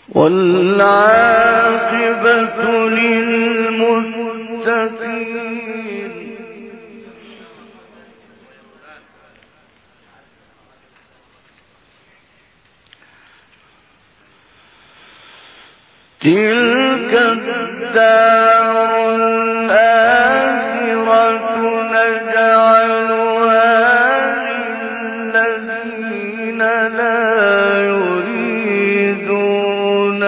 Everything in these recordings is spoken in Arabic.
والعاقبة للمتقين. تلك الدار الآخرة نجعلها للذين لا يريدون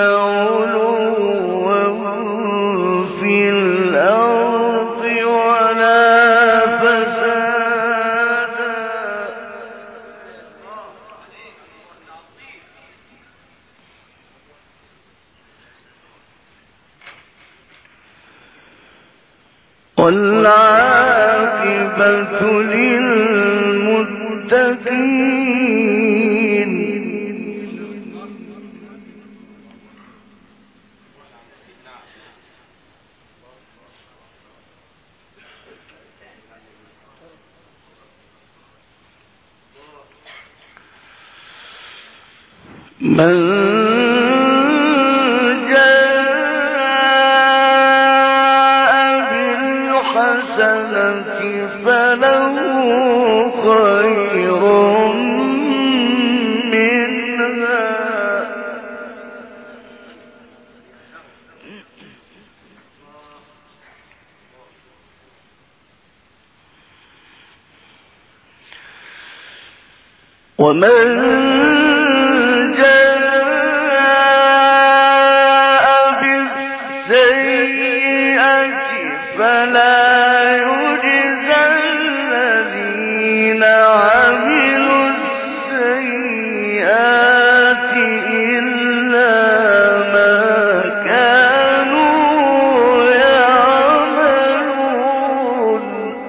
علوا في الأرض ولا فسادا. والعاقبة للمتقين. من فله خير منها ومن جاء بالسيئة فلا عملوا السيئات إلا ما كانوا يعملون.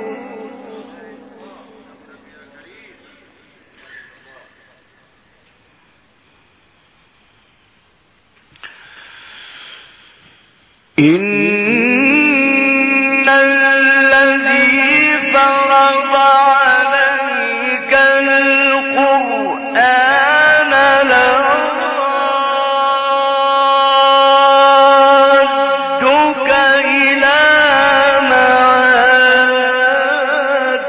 إن الذي فرض عليك القرآن لرادك إلى معاد.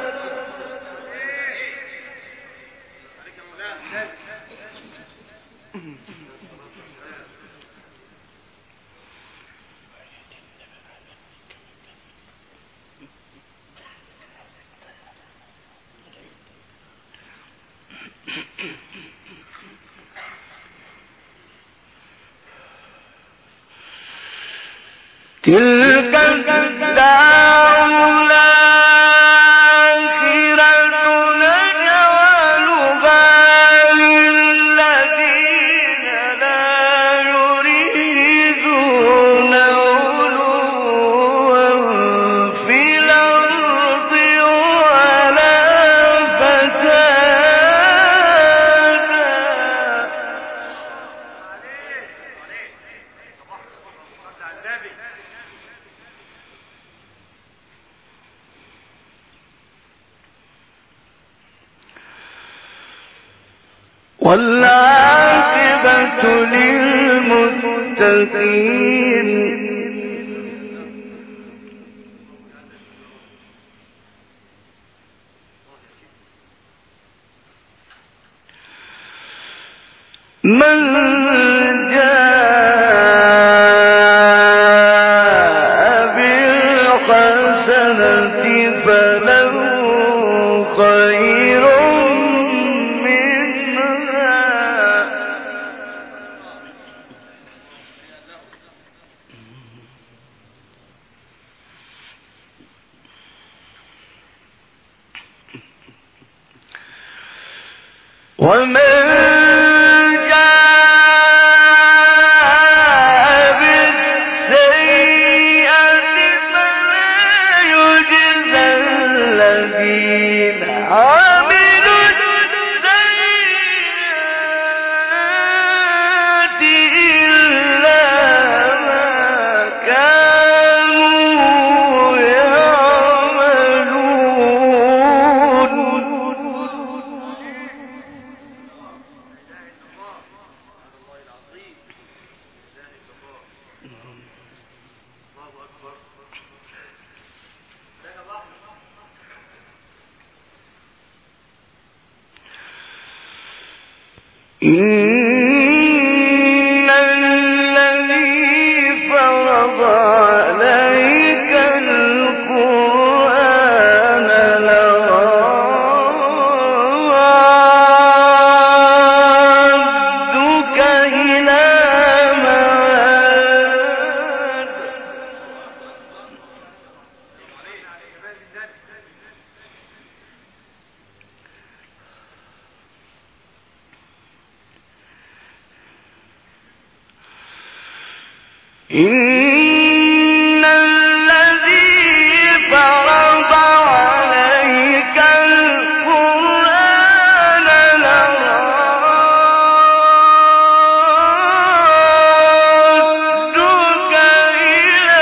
تلك الدار الآخرة نجعلها للذين لا يريدون علوا في الأرض ولا فسادا. والعاقبة للمتقين. من جاء بالحسنة فله خير ومن جاء بالسيئة فلا يجزى الذين عملوا السيئات إلا ما كانوا يعملون. إن الذي فرض عليك القرآن لرادك إلى معاد إن الذي فرض عليك القرآن لرادك إلى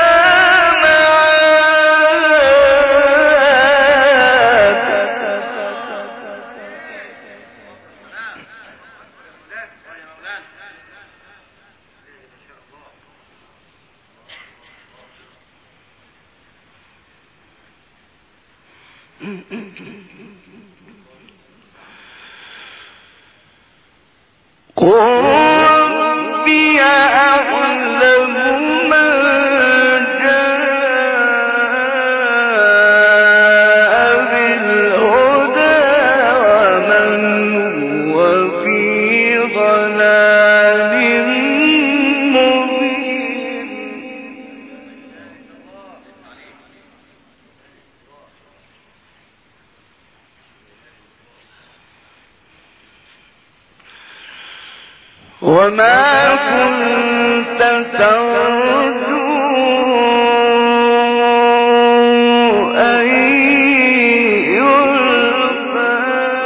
قل ربي أعلم من جاء بالهدى ومن هو في ضلال مبين وما كنت ترجو أن يلقى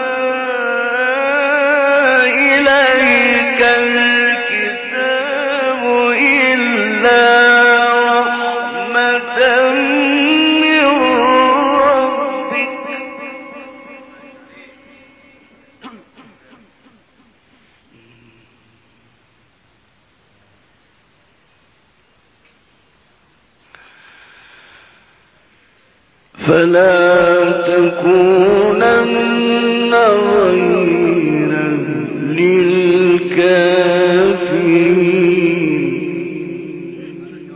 إليك الكتاب إلا رحمة من ربك فلا تكونن ظهيرا للكافرين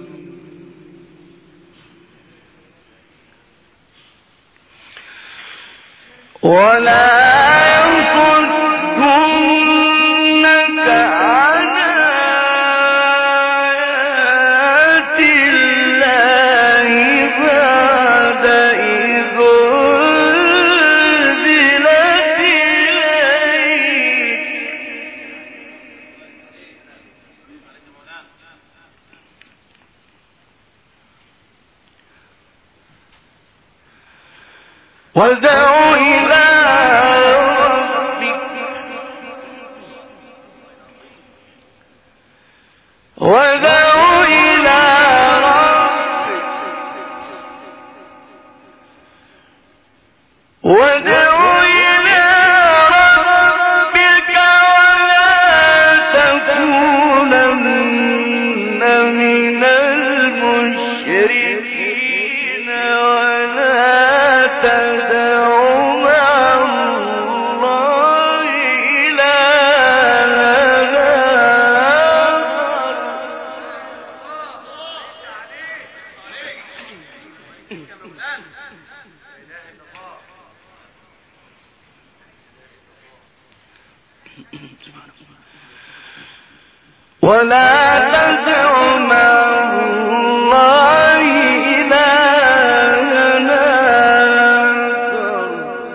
ولا يصدنك عن آيات الله بعد إذ أنزلت إليك وادع إلى ربك وادع إلى ربك وادع إلى ربك ولا تكونن من المشركين ولا تدع مع الله إلها ولا تدع مع الله إلها آخر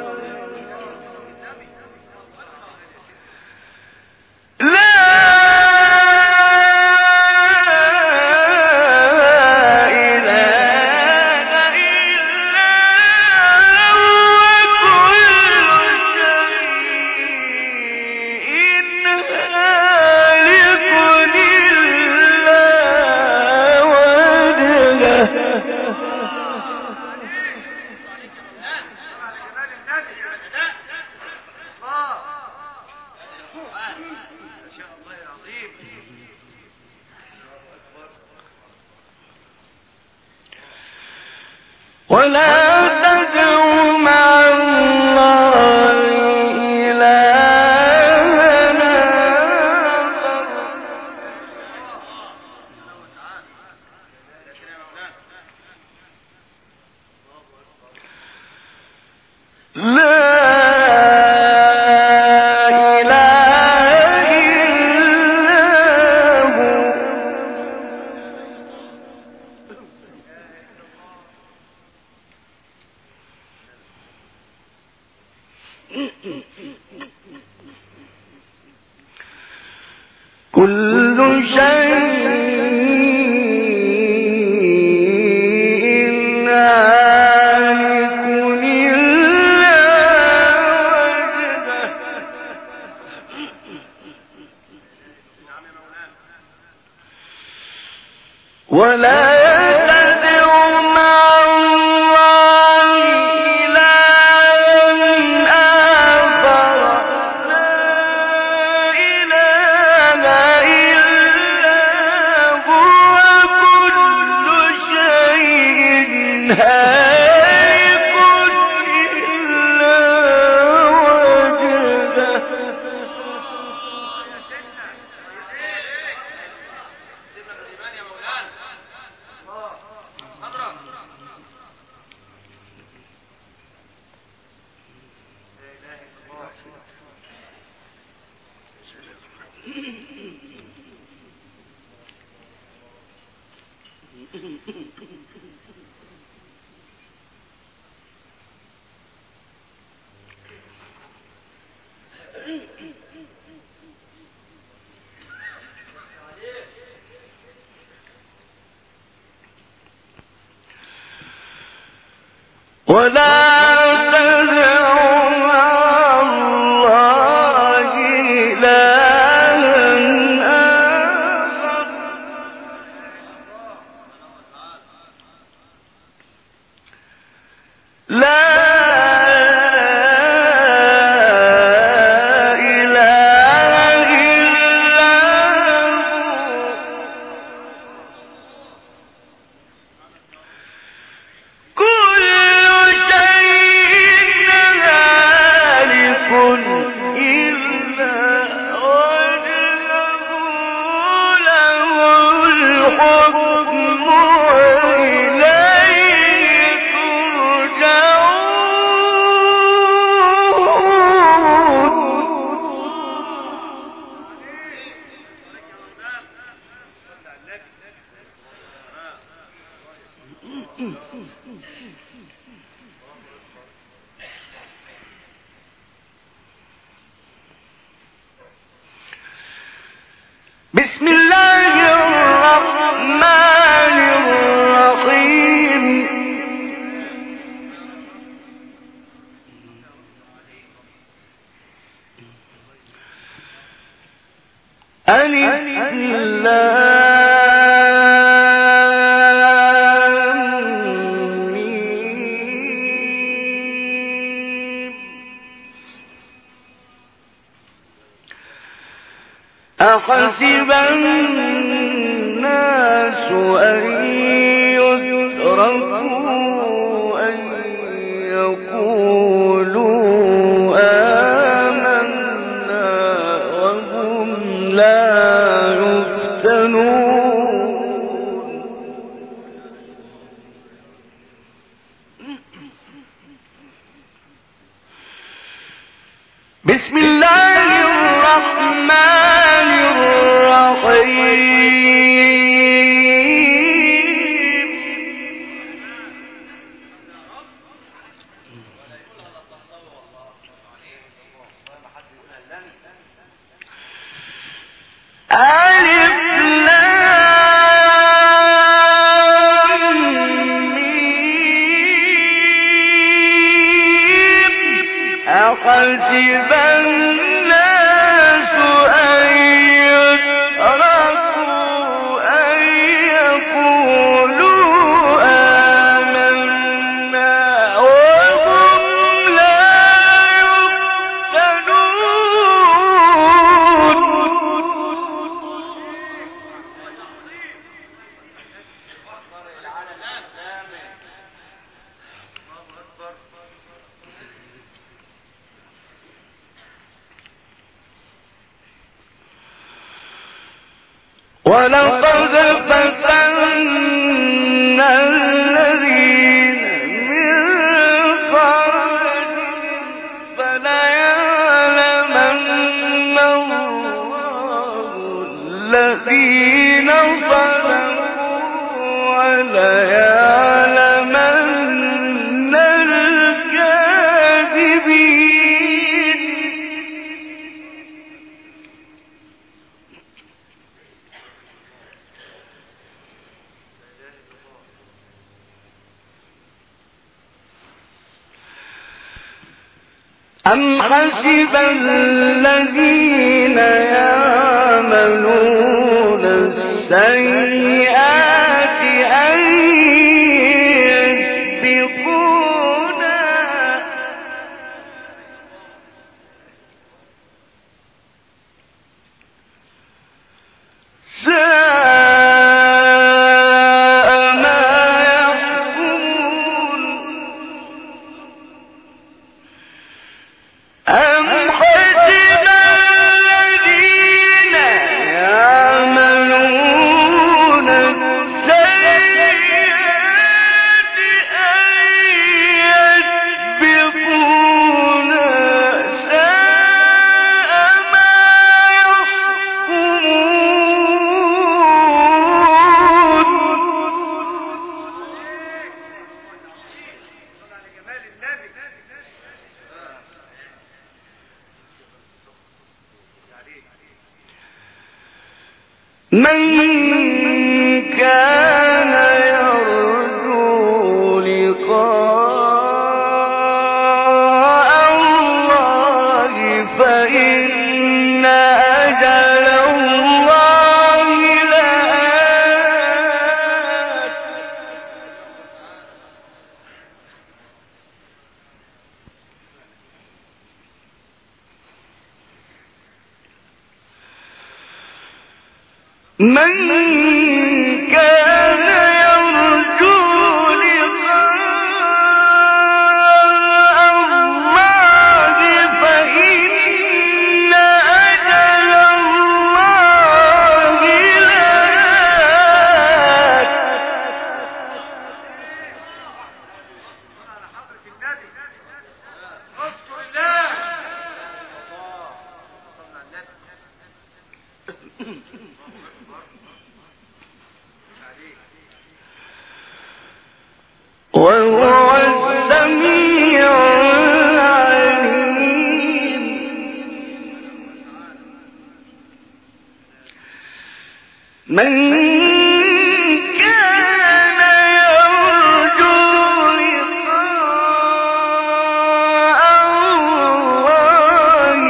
لا إله إلا هو كل شيء هالك إلا كل شيء هالك إلا وجهه ولا يتبع مع الله إلها آخر لا إله إلا هو كل شيء هالك إلا وجهه ولا تدع مع الله إلها آخر لا إله إلا هو كل شيء هالك إلا وجهه له الحكم وإليه ترجعون. بسم الله الرحمن الرحيم ألف لام ميم أحسب الناس أن يتركوا أن يقولوا آمنا وهم لا يفتنون بسم الله الرحمن الرحيم ألف لام ميم أحسب الناس أن يتركوا أن يقولوا آمنا وهم لا ولقد فتنا الذين من قبلهم أم حسب الذين يعملون السيئات أن يسبقونا من كان يرجو لقاء الله فإن أجل الله لآت من كان يرجو لقاء الله فإن أجل الله لآت وهو السميع العليم من كان يرجو لقاء الله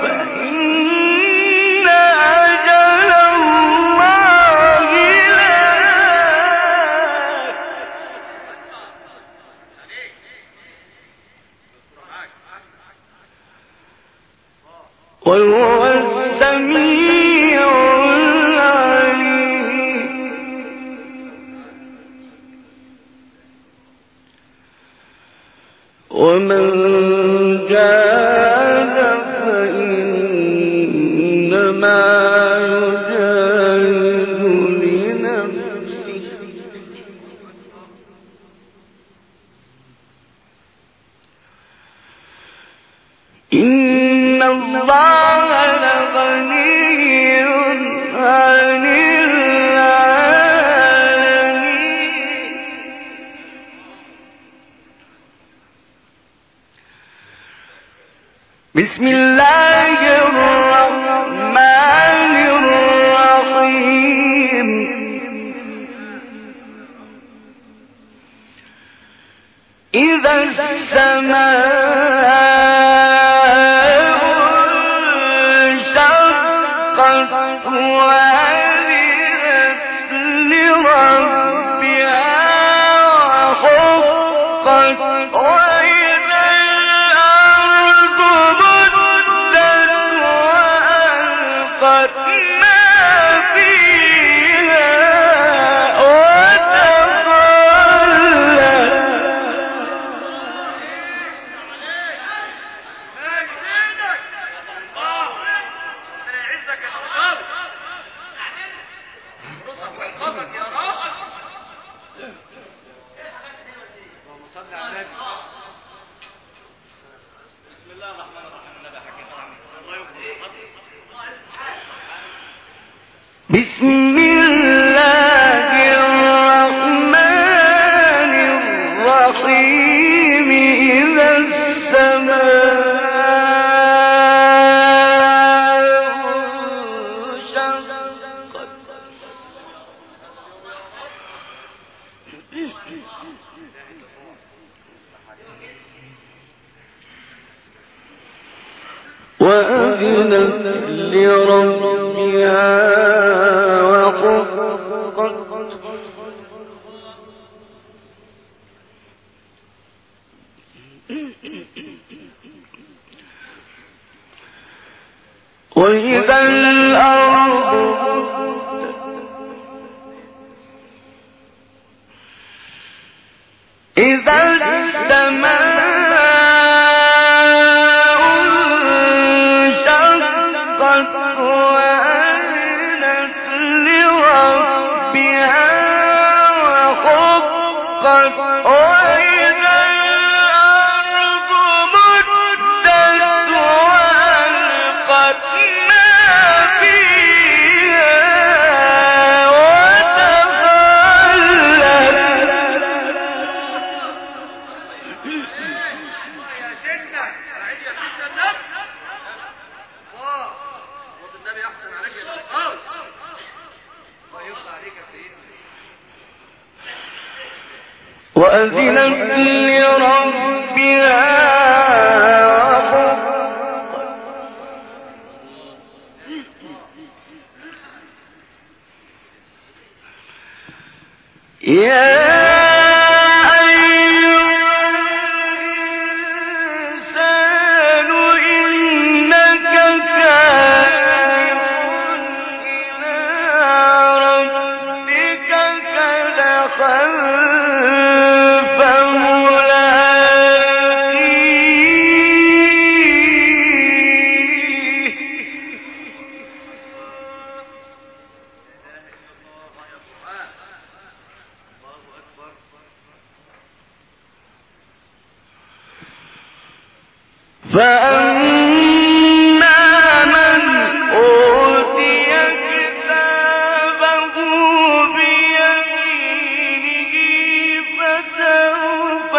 فإن أجل الله لآت وهو السميع العليم ومن جاهد فإنما يجاهد لنفسه إن الله لغني عن العالمين بسم الله الرحمن الرحيم إذا السماء انشقت وأذنت لربها وحقت وإذا الأرض مدت وألقت ما فيها وتخلت بسم الله الرحمن الرحيم إذا السماء انشقت وأذنت لربها وحقت وإذا الأرض إذا السماء انشقت وأذنت لربها وحقت وإذا الأرض مدت وألقت ما فيها وأذنت لربها يا فأما من أوتي كتابه بيمينه فسوف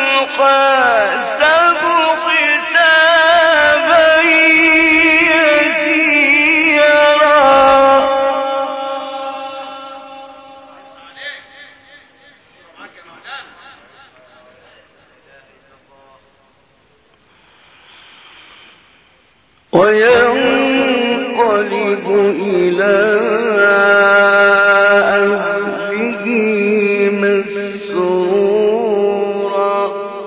يحاسب حسابا يسيرا وينقلب إلى أهله مسرورا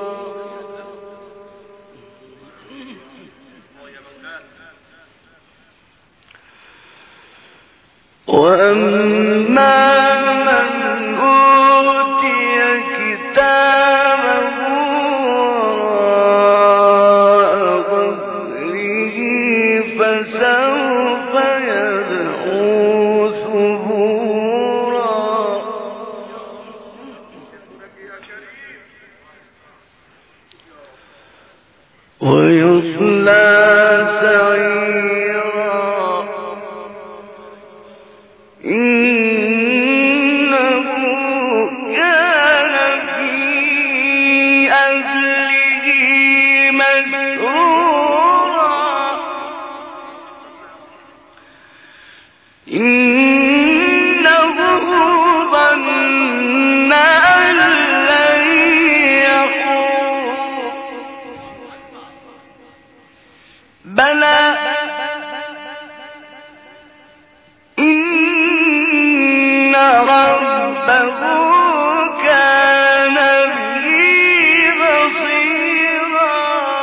وأما من أوتي كتابه فسوف يدعو ثبورا ويصلى سعيرا إنه كان في أهله مسرورا إنه ظن أن لن يحور بلى إن ربه كان به بصيرا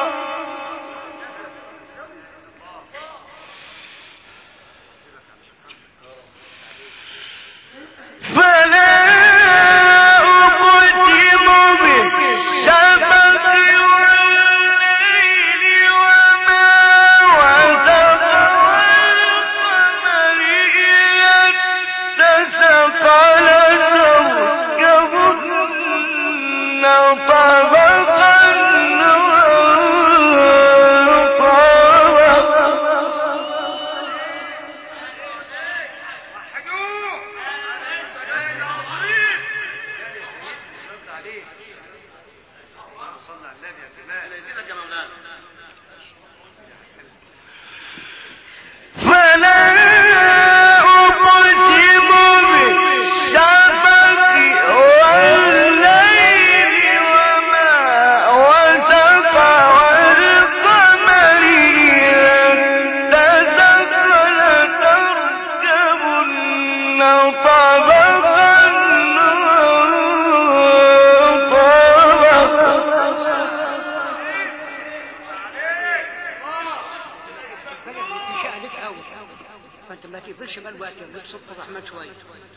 فلا أقسم بالشفق والليل وما وسق والقمر إذا اتسق لتركبن طبقا فلا أقسم بالشفق والليل وما وسق والقمر إذا تقفلش بقى الوقت يا بص الرحمن شويه.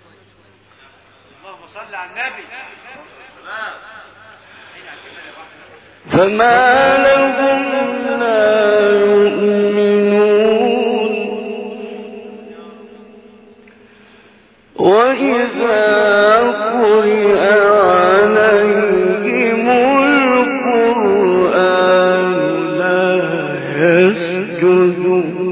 اللهم صل على النبي. فما لهم لا يؤمنون وإذا قرئ عليهم القرآن لا يسجدون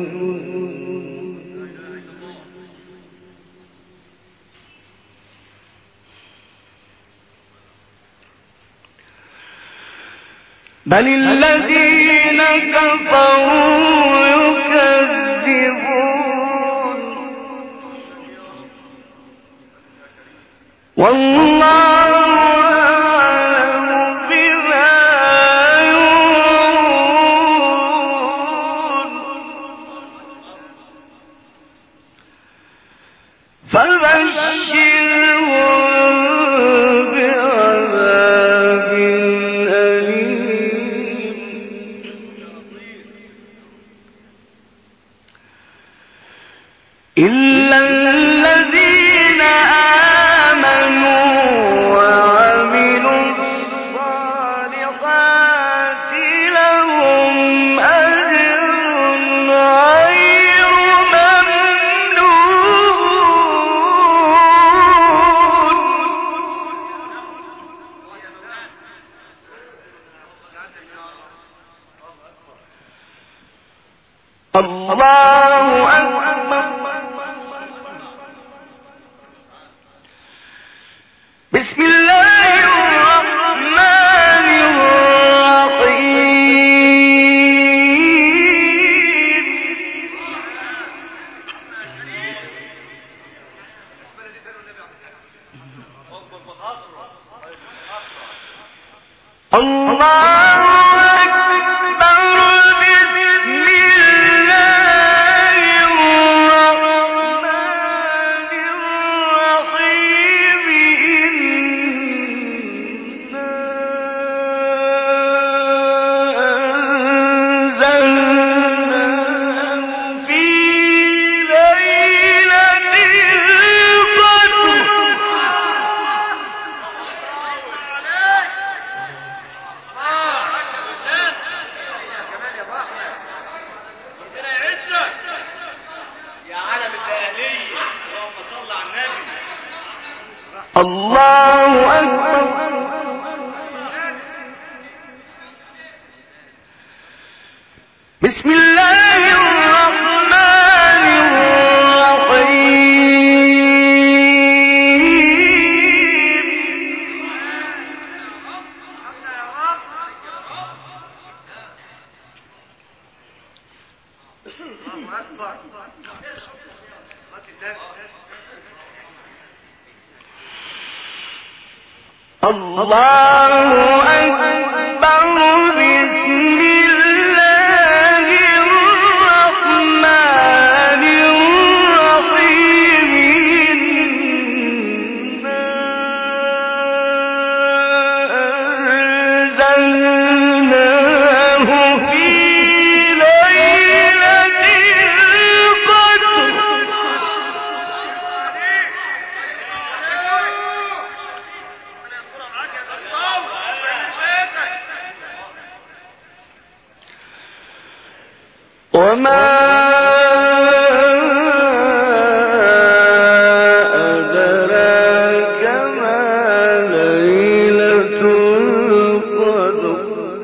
بل الذين كفروا يكذبون والله أعلم بما يوعون فبشرهم بعذاب أليم إلا الذين آمنوا وعملوا الصالحات لهم أجر غير ممنون. الله أكبر. بسم الله الرحمن الرحيم. الله أكبر. بسم الله الرحمن الرحيم. إنا أنزلناه في ليلة القدر. يا عالم الدهلية اللهم صل على النبي. الله أكبر. بسم الله الرحمن الرحيم. الله أكبر. الله أكبر. بسم الله الرحمن الرحيم. إنا أنزلناه في ليلة القدر. وما أدراك ما ليلة القدر.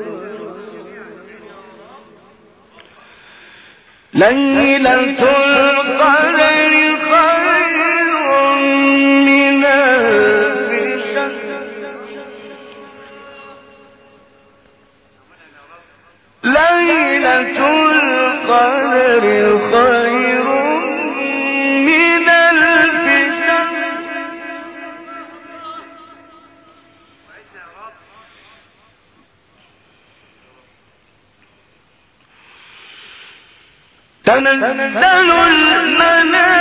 ليلة القدر خير من ألف شهر. ليلة القدر خير من ألف شهر. تنزل الملائكة